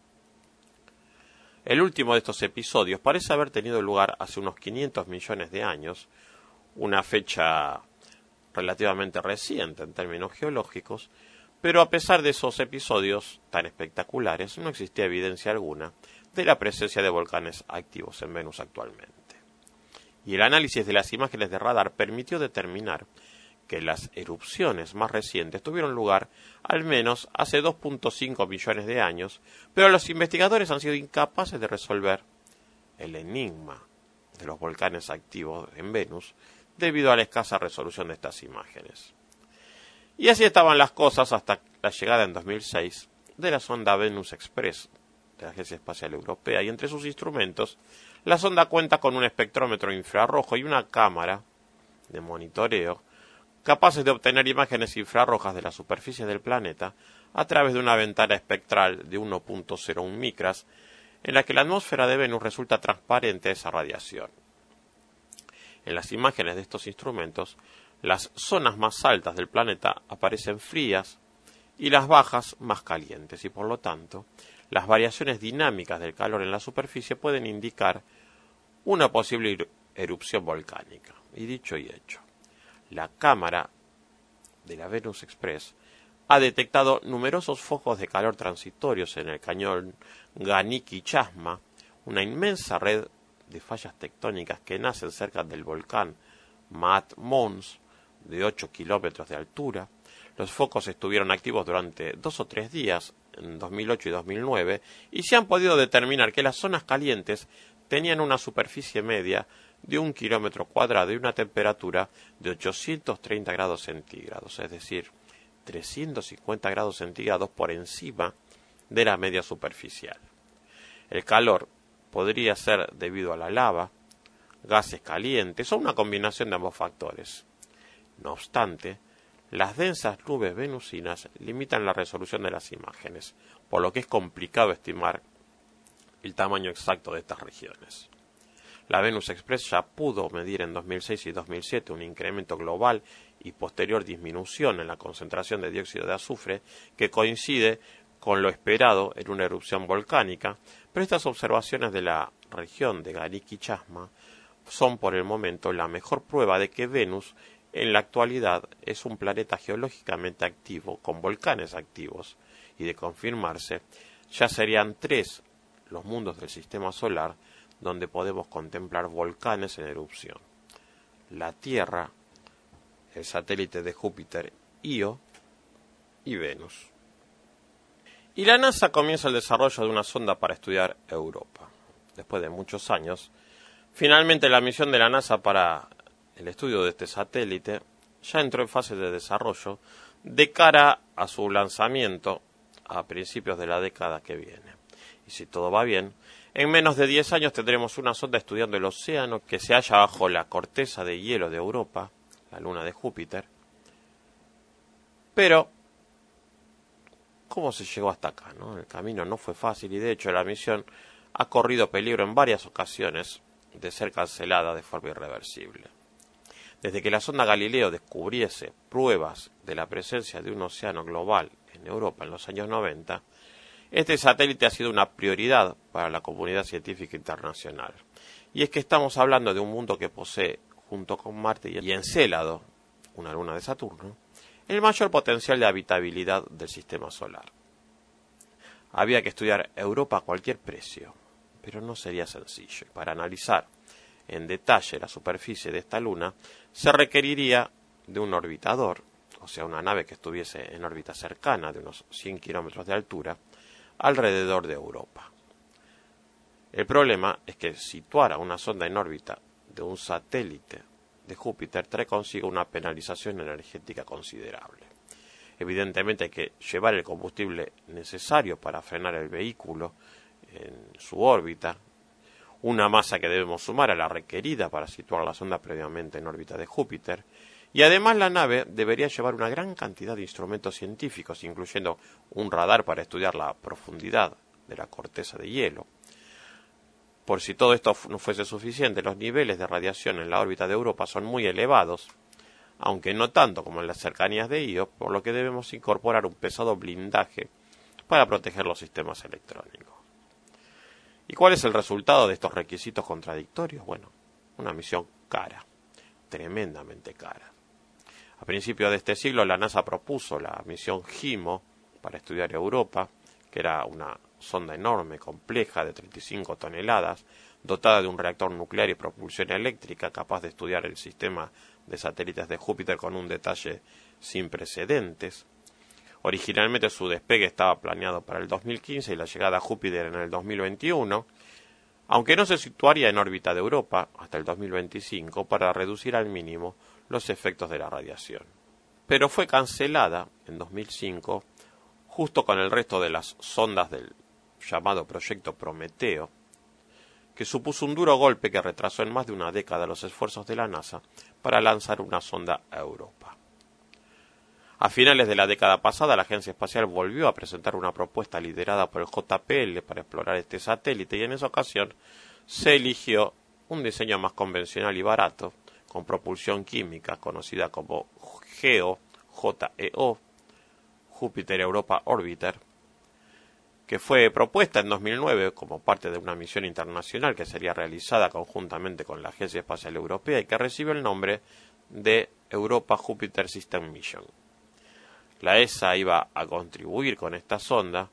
El último de estos episodios parece haber tenido lugar hace unos quinientos millones de años, una fecha relativamente reciente en términos geológicos, pero a pesar de esos episodios tan espectaculares, no existía evidencia alguna de la presencia de volcanes activos en Venus actualmente. Y el análisis de las imágenes de radar permitió determinar que las erupciones más recientes tuvieron lugar al menos hace dos punto cinco millones de años, pero los investigadores han sido incapaces de resolver el enigma de los volcanes activos en Venus debido a la escasa resolución de estas imágenes. Y así estaban las cosas hasta la llegada en dos mil seis de la sonda Venus Express de la Agencia Espacial Europea, y entre sus instrumentos la sonda cuenta con un espectrómetro infrarrojo y una cámara de monitoreo capaces de obtener imágenes infrarrojas de la superficie del planeta a través de una ventana espectral de uno punto cero uno micras, en la que la atmósfera de Venus resulta transparente a esa radiación. En las imágenes de estos instrumentos, las zonas más altas del planeta aparecen frías y las bajas más calientes, y por lo tanto, las variaciones dinámicas del calor en la superficie pueden indicar una posible erupción volcánica. Y dicho y hecho, la cámara de la Venus Express ha detectado numerosos focos de calor transitorios en el cañón Ganiki-Chasma, una inmensa red de fallas tectónicas que nacen cerca del volcán Maat Mons, de ocho kilómetros de altura. Los focos estuvieron activos durante dos o tres días en dos mil ocho y dos mil nueve, y se han podido determinar que las zonas calientes tenían una superficie media de un kilómetro cuadrado y una temperatura de ochocientos treinta grados centígrados, es decir, trescientos cincuenta grados centígrados por encima de la media superficial. El calor podría ser debido a la lava, gases calientes o una combinación de ambos factores. No obstante, las densas nubes venusinas limitan la resolución de las imágenes, por lo que es complicado estimar el tamaño exacto de estas regiones. La Venus Express ya pudo medir en dos mil seis y dos mil siete un incremento global y posterior disminución en la concentración de dióxido de azufre que coincide con lo esperado en una erupción volcánica, pero estas observaciones de la región de Ganiki-Chasma son por el momento la mejor prueba de que Venus en la actualidad es un planeta geológicamente activo con volcanes activos, y de confirmarse ya serían tres los mundos del sistema solar donde podemos contemplar volcanes en erupción: la Tierra, el satélite de Júpiter Io y Venus. Y la NASA comienza el desarrollo de una sonda para estudiar Europa. Después de muchos años, finalmente la misión de la NASA para el estudio de este satélite ya entró en fase de desarrollo de cara a su lanzamiento a principios de la década que viene. Y si todo va bien, en menos de diez años tendremos una sonda estudiando el océano que se halla bajo la corteza de hielo de Europa, la luna de Júpiter. Pero, ¿cómo se llegó hasta acá, no? El camino no fue fácil y de hecho la misión ha corrido peligro en varias ocasiones de ser cancelada de forma irreversible. Desde que la sonda Galileo descubriese pruebas de la presencia de un océano global en Europa en los años noventa, este satélite ha sido una prioridad para la comunidad científica internacional. Y es que estamos hablando de un mundo que posee, junto con Marte y Encélado, una luna de Saturno, el mayor potencial de habitabilidad del sistema solar. Había que estudiar Europa a cualquier precio, pero no sería sencillo. Para analizar en detalle la superficie de esta luna, se requeriría de un orbitador, o sea, una nave que estuviese en órbita cercana de unos cien kilómetros de altura, alrededor de Europa. El problema es que situar a una sonda en órbita de un satélite de Júpiter trae consigo una penalización energética considerable. Evidentemente hay que llevar el combustible necesario para frenar el vehículo en su órbita, una masa que debemos sumar a la requerida para situar la sonda previamente en órbita de Júpiter, y además la nave debería llevar una gran cantidad de instrumentos científicos, incluyendo un radar para estudiar la profundidad de la corteza de hielo. Por si todo esto no fuese suficiente, los niveles de radiación en la órbita de Europa son muy elevados, aunque no tanto como en las cercanías de Io, por lo que debemos incorporar un pesado blindaje para proteger los sistemas electrónicos. ¿Y cuál es el resultado de estos requisitos contradictorios? Bueno, una misión cara, tremendamente cara. A principios de este siglo la NASA propuso la misión HIMO para estudiar Europa, que era una sonda enorme, compleja, de treinta y cinco toneladas, dotada de un reactor nuclear y propulsión eléctrica, capaz de estudiar el sistema de satélites de Júpiter con un detalle sin precedentes. Originalmente su despegue estaba planeado para el dos mil quince y la llegada a Júpiter en el dos mil veintiuno, aunque no se situaría en órbita de Europa hasta el dos mil veinticinco para reducir al mínimo los efectos de la radiación. Pero fue cancelada en dos mil cinco, justo con el resto de las sondas del llamado Proyecto Prometeo, que supuso un duro golpe que retrasó en más de una década los esfuerzos de la NASA para lanzar una sonda a Europa. A finales de la década pasada, la Agencia Espacial volvió a presentar una propuesta liderada por el J P L para explorar este satélite y en esa ocasión se eligió un diseño más convencional y barato, con propulsión química conocida como GEO, J E O, Júpiter Europa Orbiter, que fue propuesta en dos mil nueve como parte de una misión internacional que sería realizada conjuntamente con la Agencia Espacial Europea y que recibe el nombre de Europa Jupiter System Mission. La E S A iba a contribuir con esta sonda,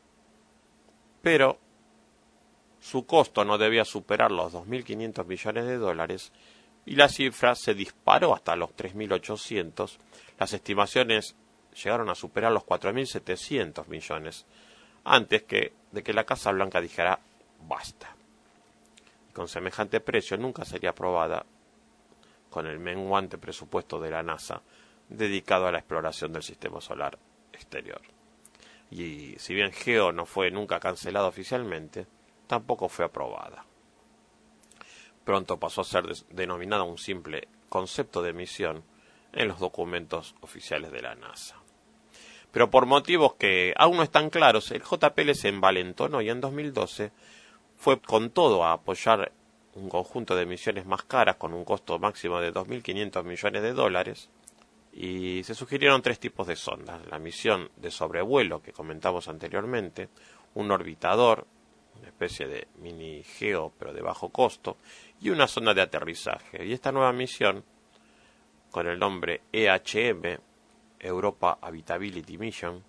pero su costo no debía superar los dos mil quinientos millones de dólares y la cifra se disparó hasta los tres mil ochocientos. Las estimaciones llegaron a superar los cuatro mil setecientos millones antes que de que la Casa Blanca dijera basta. Con semejante precio nunca sería aprobada con el menguante presupuesto de la NASA dedicado a la exploración del sistema solar exterior. Y si bien GEO no fue nunca cancelada oficialmente, tampoco fue aprobada. Pronto pasó a ser denominada un simple concepto de misión en los documentos oficiales de la NASA. Pero por motivos que aún no están claros, el J P L se envalentonó y en dos mil doce fue con todo a apoyar un conjunto de misiones más caras con un costo máximo de dos mil quinientos millones de dólares, y se sugirieron tres tipos de sondas: la misión de sobrevuelo que comentamos anteriormente, un orbitador, una especie de mini GEO pero de bajo costo, y una sonda de aterrizaje. Y esta nueva misión, con el nombre E H M, Europa Habitability Mission,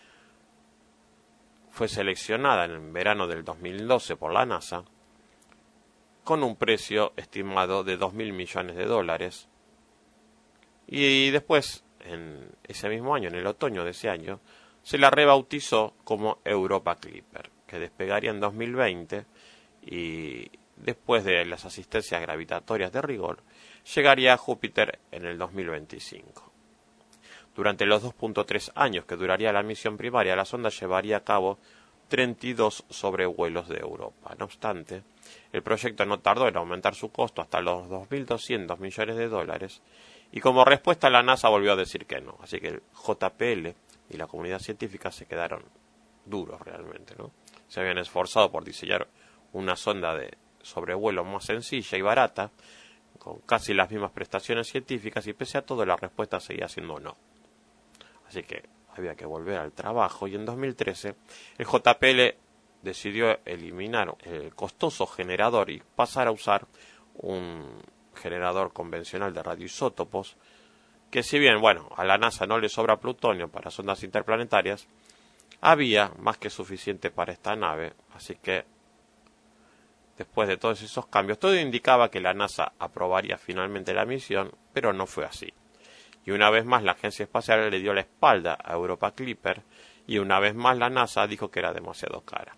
fue seleccionada en verano del dos mil doce por la NASA con un precio estimado de dos mil millones de dólares. Y después, en ese mismo año, en el otoño de ese año, se la rebautizó como Europa Clipper, que despegaría en dos mil veinte y después de las asistencias gravitatorias de rigor, llegaría a Júpiter en el dos mil veinticinco. Durante los dos punto tres años que duraría la misión primaria, la sonda llevaría a cabo treinta y dos sobrevuelos de Europa. No obstante, el proyecto no tardó en aumentar su costo hasta los dos mil doscientos millones de dólares, y como respuesta la NASA volvió a decir que no. Así que el J P L y la comunidad científica se quedaron duros realmente, ¿no? Se habían esforzado por diseñar una sonda de sobrevuelo más sencilla y barata, con casi las mismas prestaciones científicas, y pese a todo la respuesta seguía siendo no. Así que había que volver al trabajo, y en dos mil trece el J P L decidió eliminar el costoso generador y pasar a usar un generador convencional de radioisótopos, que si bien, bueno, a la NASA no le sobra plutonio para sondas interplanetarias, había más que suficiente para esta nave. Así que, después de todos esos cambios, todo indicaba que la NASA aprobaría finalmente la misión, pero no fue así. Y una vez más la agencia espacial le dio la espalda a Europa Clipper, y una vez más la NASA dijo que era demasiado cara.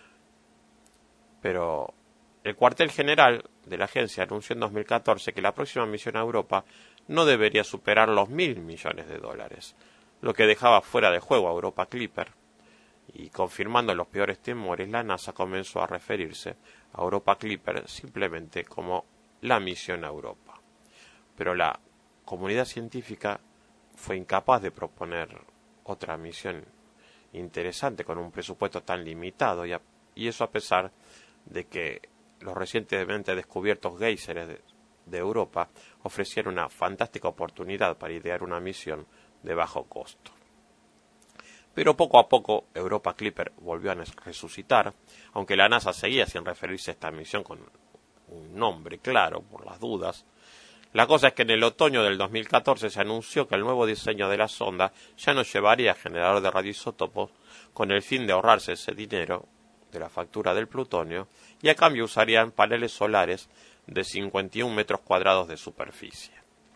Pero el cuartel general de la agencia anunció en dos mil catorce que la próxima misión a Europa no debería superar los mil millones de dólares, lo que dejaba fuera de juego a Europa Clipper. Y confirmando los peores temores, la NASA comenzó a referirse a Europa Clipper simplemente como la misión a Europa. Pero la comunidad científica fue incapaz de proponer otra misión interesante con un presupuesto tan limitado, y, a, y eso a pesar de que los recientemente descubiertos géiseres de, de Europa ofrecieron una fantástica oportunidad para idear una misión de bajo costo. Pero poco a poco Europa Clipper volvió a resucitar, aunque la NASA seguía sin referirse a esta misión con un nombre claro por las dudas. La cosa es que en el otoño del dos mil catorce se anunció que el nuevo diseño de la sonda ya no llevaría generador de radioisótopos, con el fin de ahorrarse ese dinero de la factura del plutonio, y a cambio usarían paneles solares de cincuenta y un metros cuadrados de superficie.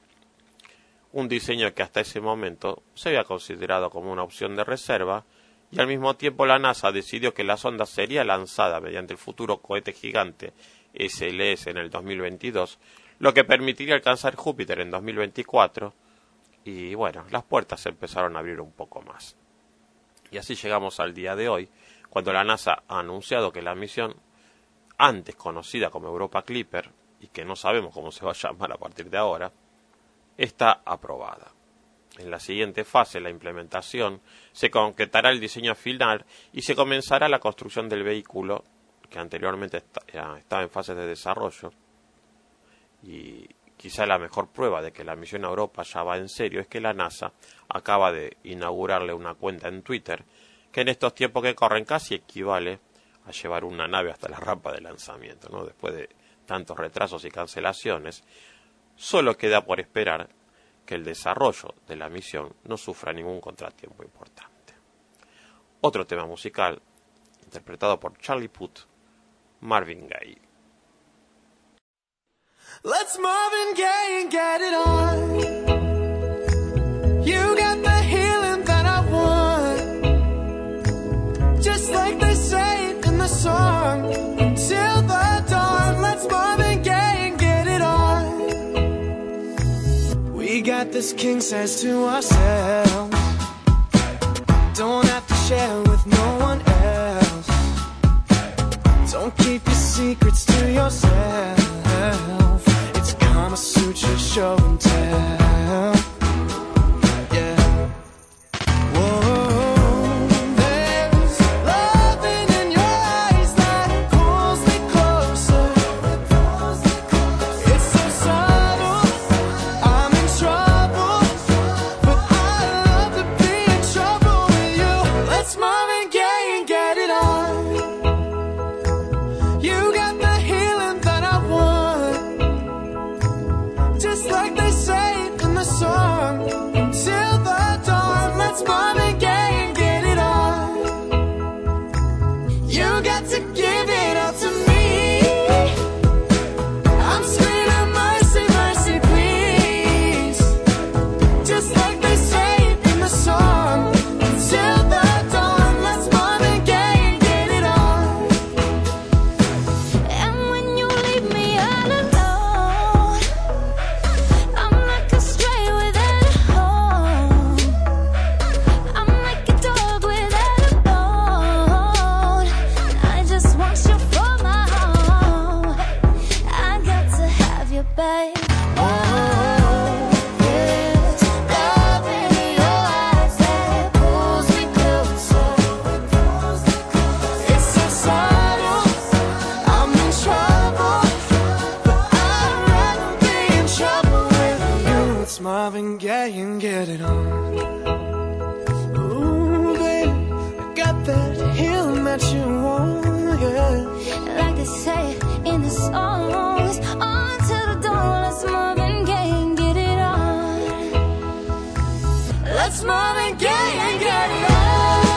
Un diseño que hasta ese momento se había considerado como una opción de reserva, y al mismo tiempo la NASA decidió que la sonda sería lanzada mediante el futuro cohete gigante S L S en el dos mil veintidós, lo que permitiría alcanzar Júpiter en dos mil veinticuatro, y bueno, las puertas se empezaron a abrir un poco más. Y así llegamos al día de hoy, cuando la NASA ha anunciado que la misión, antes conocida como Europa Clipper, y que no sabemos cómo se va a llamar a partir de ahora, está aprobada. En la siguiente fase, la implementación, se concretará el diseño final y se comenzará la construcción del vehículo, que anteriormente estaba en fase de desarrollo. Y quizá la mejor prueba de que la misión a Europa ya va en serio es que la NASA acaba de inaugurarle una cuenta en Twitter, que en estos tiempos que corren casi equivale a llevar una nave hasta la rampa de lanzamiento, ¿no? Después de tantos retrasos y cancelaciones, solo queda por esperar que el desarrollo de la misión no sufra ningún contratiempo importante. Otro tema musical, interpretado por Charlie Puth, Marvin Gaye. Let's Marvin Gaye and get it on. You got the healing that I want, just like they say in the song. Until the dawn, let's Marvin Gaye and get it on. We got this king size to ourselves, don't have to share with no one else. Don't keep your secrets to yourself. It's Kama Sutra show and tell. Yeah. Whoa, there's loving in your eyes that pulls me closer. It's so subtle, I'm in trouble, but I love to be in trouble with you. Let's Marvin Gaye and get it on. You got the healing that I want, just like they say get it on. Ooh, baby, I got that healing that you want, yeah. Like they say in the songs, on to the dawn, let's Marvin Gaye and get it on. Let's Marvin Gaye and get it on.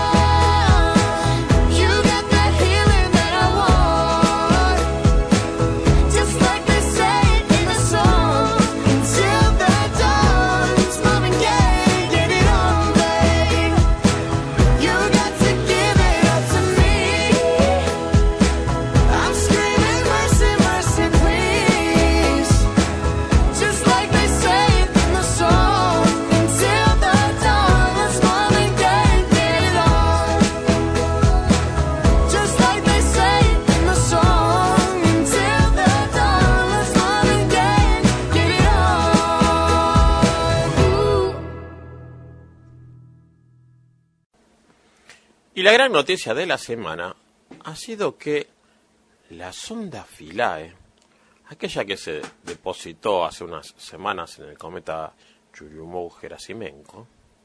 Y la gran noticia de la semana ha sido que la sonda Philae, aquella que se depositó hace unas semanas en el cometa Churyumov-Gerasimenko,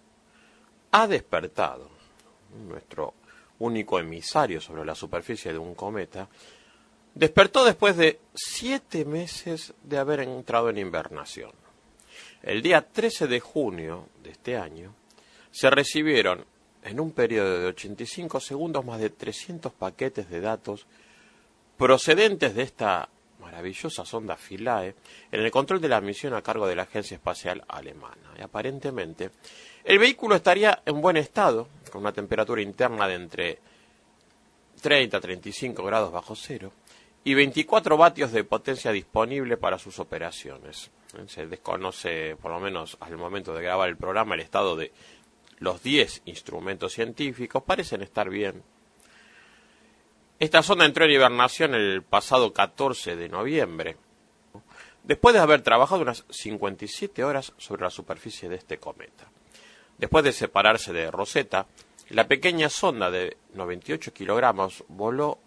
ha despertado. Nuestro único emisario sobre la superficie de un cometa despertó después de siete meses de haber entrado en hibernación. El día trece de junio de este año se recibieron en un periodo de ochenta y cinco segundos más de trescientos paquetes de datos procedentes de esta maravillosa sonda Philae en el control de la misión a cargo de la Agencia Espacial Alemana. Y aparentemente el vehículo estaría en buen estado, con una temperatura interna de entre treinta a treinta y cinco grados bajo cero y veinticuatro vatios de potencia disponible para sus operaciones. Se desconoce, por lo menos al momento de grabar el programa, el estado de los diez instrumentos científicos. Parecen estar bien. Esta sonda entró en hibernación el pasado catorce de noviembre, después de haber trabajado unas cincuenta y siete horas sobre la superficie de este cometa. Después de separarse de Rosetta, la pequeña sonda de noventa y ocho kilogramos voló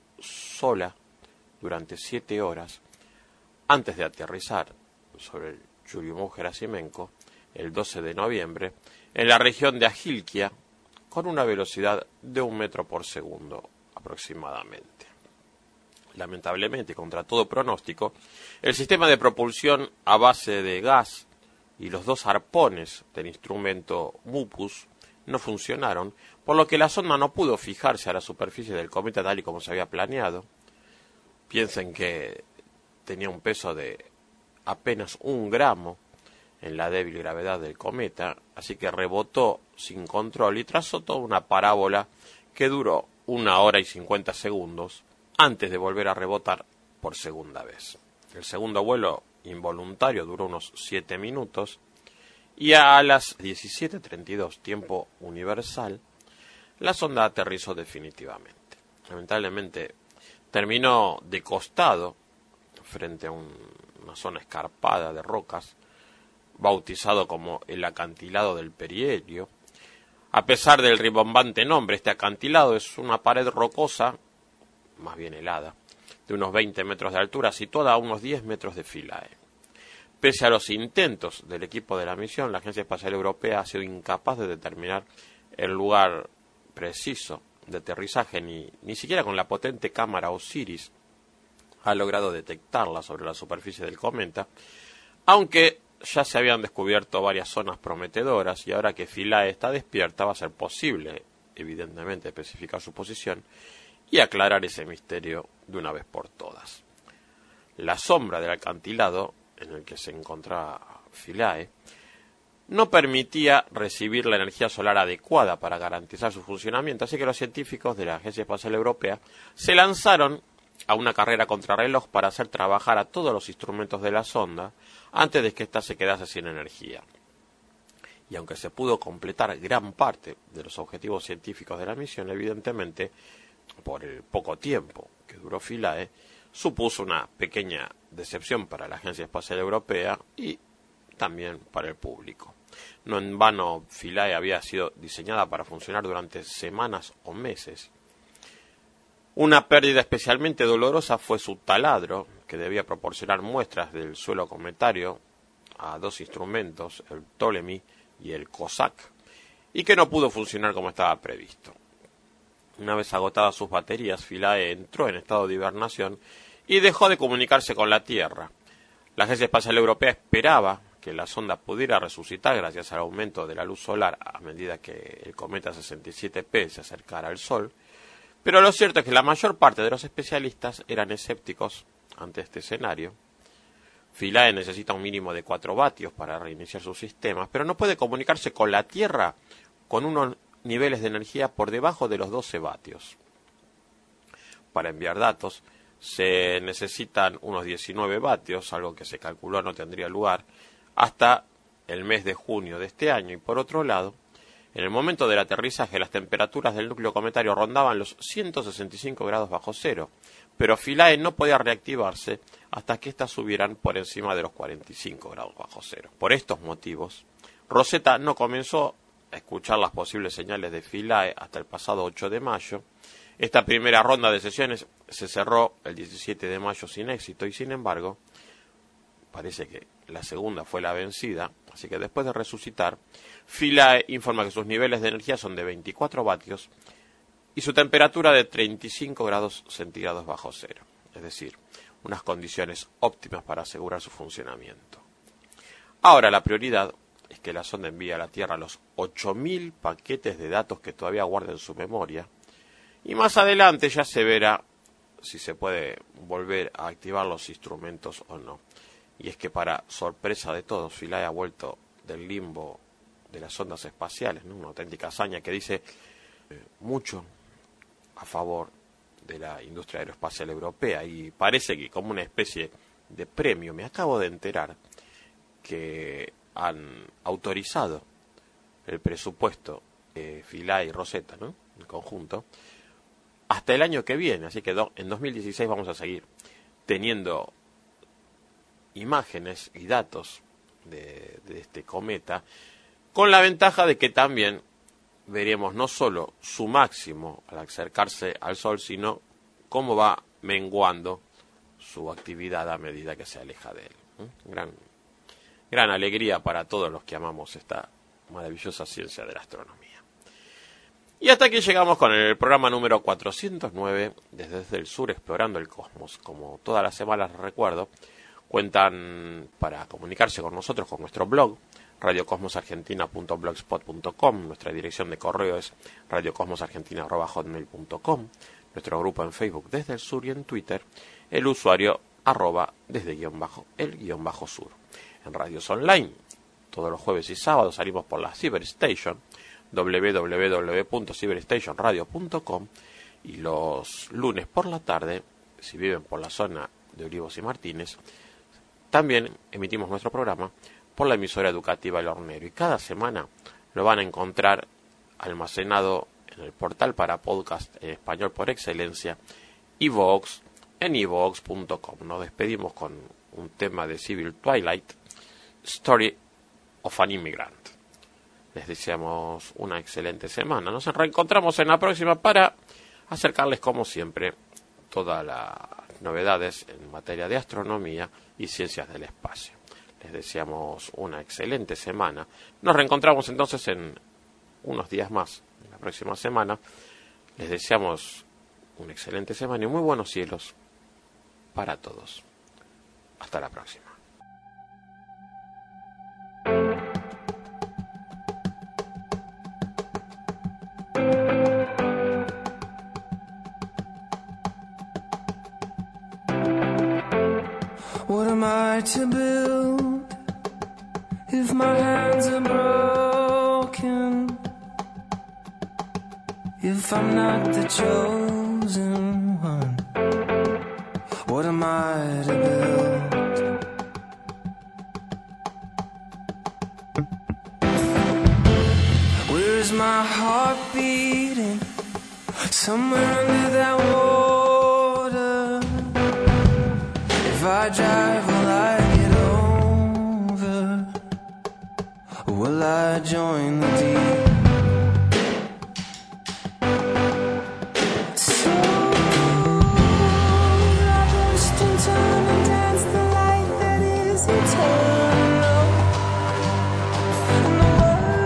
sola durante siete horas antes de aterrizar sobre el Churyumov-Gerasimenko el doce de noviembre en la región de Ajilkia con una velocidad de un metro por segundo aproximadamente. Lamentablemente, contra todo pronóstico, el sistema de propulsión a base de gas y los dos arpones del instrumento MUPUS no funcionaron, por lo que la sonda no pudo fijarse a la superficie del cometa tal y como se había planeado. Piensen que tenía un peso de apenas un gramo en la débil gravedad del cometa, así que rebotó sin control y trazó toda una parábola que duró una hora y cincuenta segundos antes de volver a rebotar por segunda vez. El segundo vuelo involuntario duró unos siete minutos y a las diecisiete treinta y dos, tiempo universal, la sonda aterrizó definitivamente. Lamentablemente terminó de costado frente a un, una zona escarpada de rocas, bautizado como el acantilado del perihelio. A pesar del rimbombante nombre, este acantilado es una pared rocosa, más bien helada, de unos veinte metros de altura, situada a unos diez metros de Philae. Pese a los intentos del equipo de la misión, la Agencia Espacial Europea ha sido incapaz de determinar el lugar preciso de aterrizaje, ni, ni siquiera con la potente cámara Osiris ha logrado detectarla sobre la superficie del cometa, aunque ya se habían descubierto varias zonas prometedoras y ahora que Philae está despierta va a ser posible, evidentemente, especificar su posición y aclarar ese misterio de una vez por todas. La sombra del acantilado en el que se encontraba Philae no permitía recibir la energía solar adecuada para garantizar su funcionamiento, así que los científicos de la Agencia Espacial Europea se lanzaron a una carrera contrarreloj para hacer trabajar a todos los instrumentos de la sonda antes de que ésta se quedase sin energía. Y aunque se pudo completar gran parte de los objetivos científicos de la misión, evidentemente, por el poco tiempo que duró Philae, supuso una pequeña decepción para la Agencia Espacial Europea y también para el público. No en vano, Philae había sido diseñada para funcionar durante semanas o meses. Una pérdida especialmente dolorosa fue su taladro, que debía proporcionar muestras del suelo cometario a dos instrumentos, el Ptolemy y el Cossack, y que no pudo funcionar como estaba previsto. Una vez agotadas sus baterías, Philae entró en estado de hibernación y dejó de comunicarse con la Tierra. La Agencia Espacial Europea esperaba que la sonda pudiera resucitar gracias al aumento de la luz solar a medida que el cometa sesenta y siete P se acercara al Sol, pero lo cierto es que la mayor parte de los especialistas eran escépticos ante este escenario. Philae necesita un mínimo de cuatro vatios para reiniciar sus sistemas, pero no puede comunicarse con la Tierra con unos niveles de energía por debajo de los doce vatios. Para enviar datos se necesitan unos diecinueve vatios, algo que se calculó no tendría lugar hasta el mes de junio de este año, y por otro lado, en el momento del aterrizaje las temperaturas del núcleo cometario rondaban los ciento sesenta y cinco grados bajo cero, pero Philae no podía reactivarse hasta que éstas subieran por encima de los cuarenta y cinco grados bajo cero. Por estos motivos, Rosetta no comenzó a escuchar las posibles señales de Philae hasta el pasado ocho de mayo. Esta primera ronda de sesiones se cerró el diecisiete de mayo sin éxito y, sin embargo, parece que la segunda fue la vencida, así que después de resucitar, Philae informa que sus niveles de energía son de veinticuatro vatios y su temperatura de treinta y cinco grados centígrados bajo cero, es decir, unas condiciones óptimas para asegurar su funcionamiento. Ahora la prioridad es que la sonda envíe a la Tierra los ocho mil paquetes de datos que todavía guarda en su memoria, y más adelante ya se verá si se puede volver a activar los instrumentos o no. Y es que, para sorpresa de todos, Philae ha vuelto del limbo de las ondas espaciales, ¿no? Una auténtica hazaña que dice eh, mucho a favor de la industria aeroespacial europea, y parece que como una especie de premio me acabo de enterar que han autorizado el presupuesto de Philae y Rosetta, ¿no?, en conjunto, hasta el año que viene, así que do, en dos mil dieciséis vamos a seguir teniendo imágenes y datos de, de este cometa, con la ventaja de que también veremos no solo su máximo al acercarse al Sol, sino cómo va menguando su actividad a medida que se aleja de él. ¿Eh? Gran, gran alegría para todos los que amamos esta maravillosa ciencia de la astronomía. Y hasta aquí llegamos con el programa número cuatrocientos nueve, desde, desde el sur explorando el cosmos. Como todas las semanas les recuerdo, cuentan para comunicarse con nosotros con nuestro blog, radio cosmos argentina punto blogspot punto com, nuestra dirección de correo es radio cosmos argentina arroba hotmail punto com, nuestro grupo en Facebook Desde el Sur, y en Twitter el usuario arroba desde guión bajo el guión bajo sur. En radios online, todos los jueves y sábados salimos por la Cyberstation, doble u doble u doble u punto cyberstation radio punto com, y los lunes por la tarde, si viven por la zona de Olivos y Martínez, también emitimos nuestro programa por la emisora educativa El Hornero, y cada semana lo van a encontrar almacenado en el portal para podcast en español por excelencia, iVoox, en iVoox punto com. Nos despedimos con un tema de Civil Twilight, Story of an Immigrant. Les deseamos una excelente semana. Nos reencontramos en la próxima para acercarles, como siempre, todas las novedades en materia de astronomía y ciencias del espacio. Les deseamos una excelente semana. Nos reencontramos entonces en unos días más, en la próxima semana. Les deseamos una excelente semana y muy buenos cielos para todos. Hasta la próxima. What am I to build if my hands are broken? If I'm not the chosen one, what am I to build? Where's my heart beating? Somewhere under that water. If I drive, will I get over? Or will I join the deep? So I burst and turn and dance the light that is eternal. And the world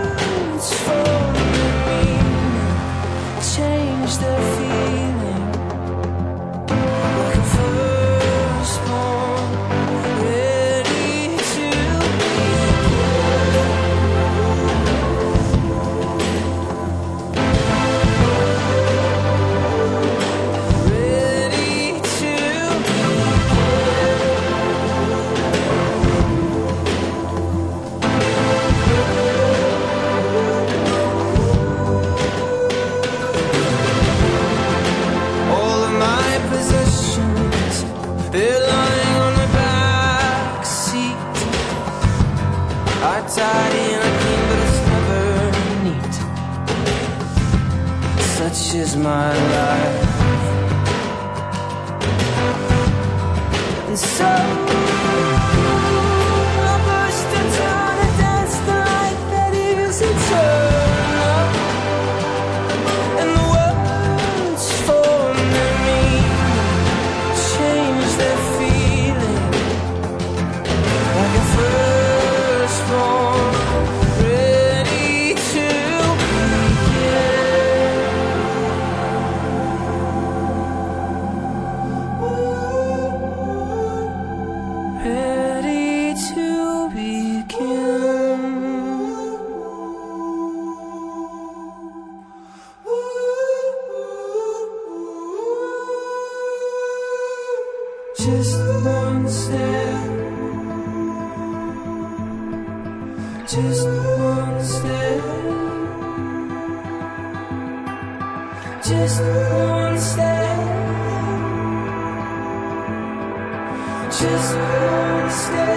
is my life. And so I burst into the dance, the light that is eternal. And the words formed in me change their feeling, like a firstborn ready to begin. Ready to begin. Just one step, just one step, just one step, just one step.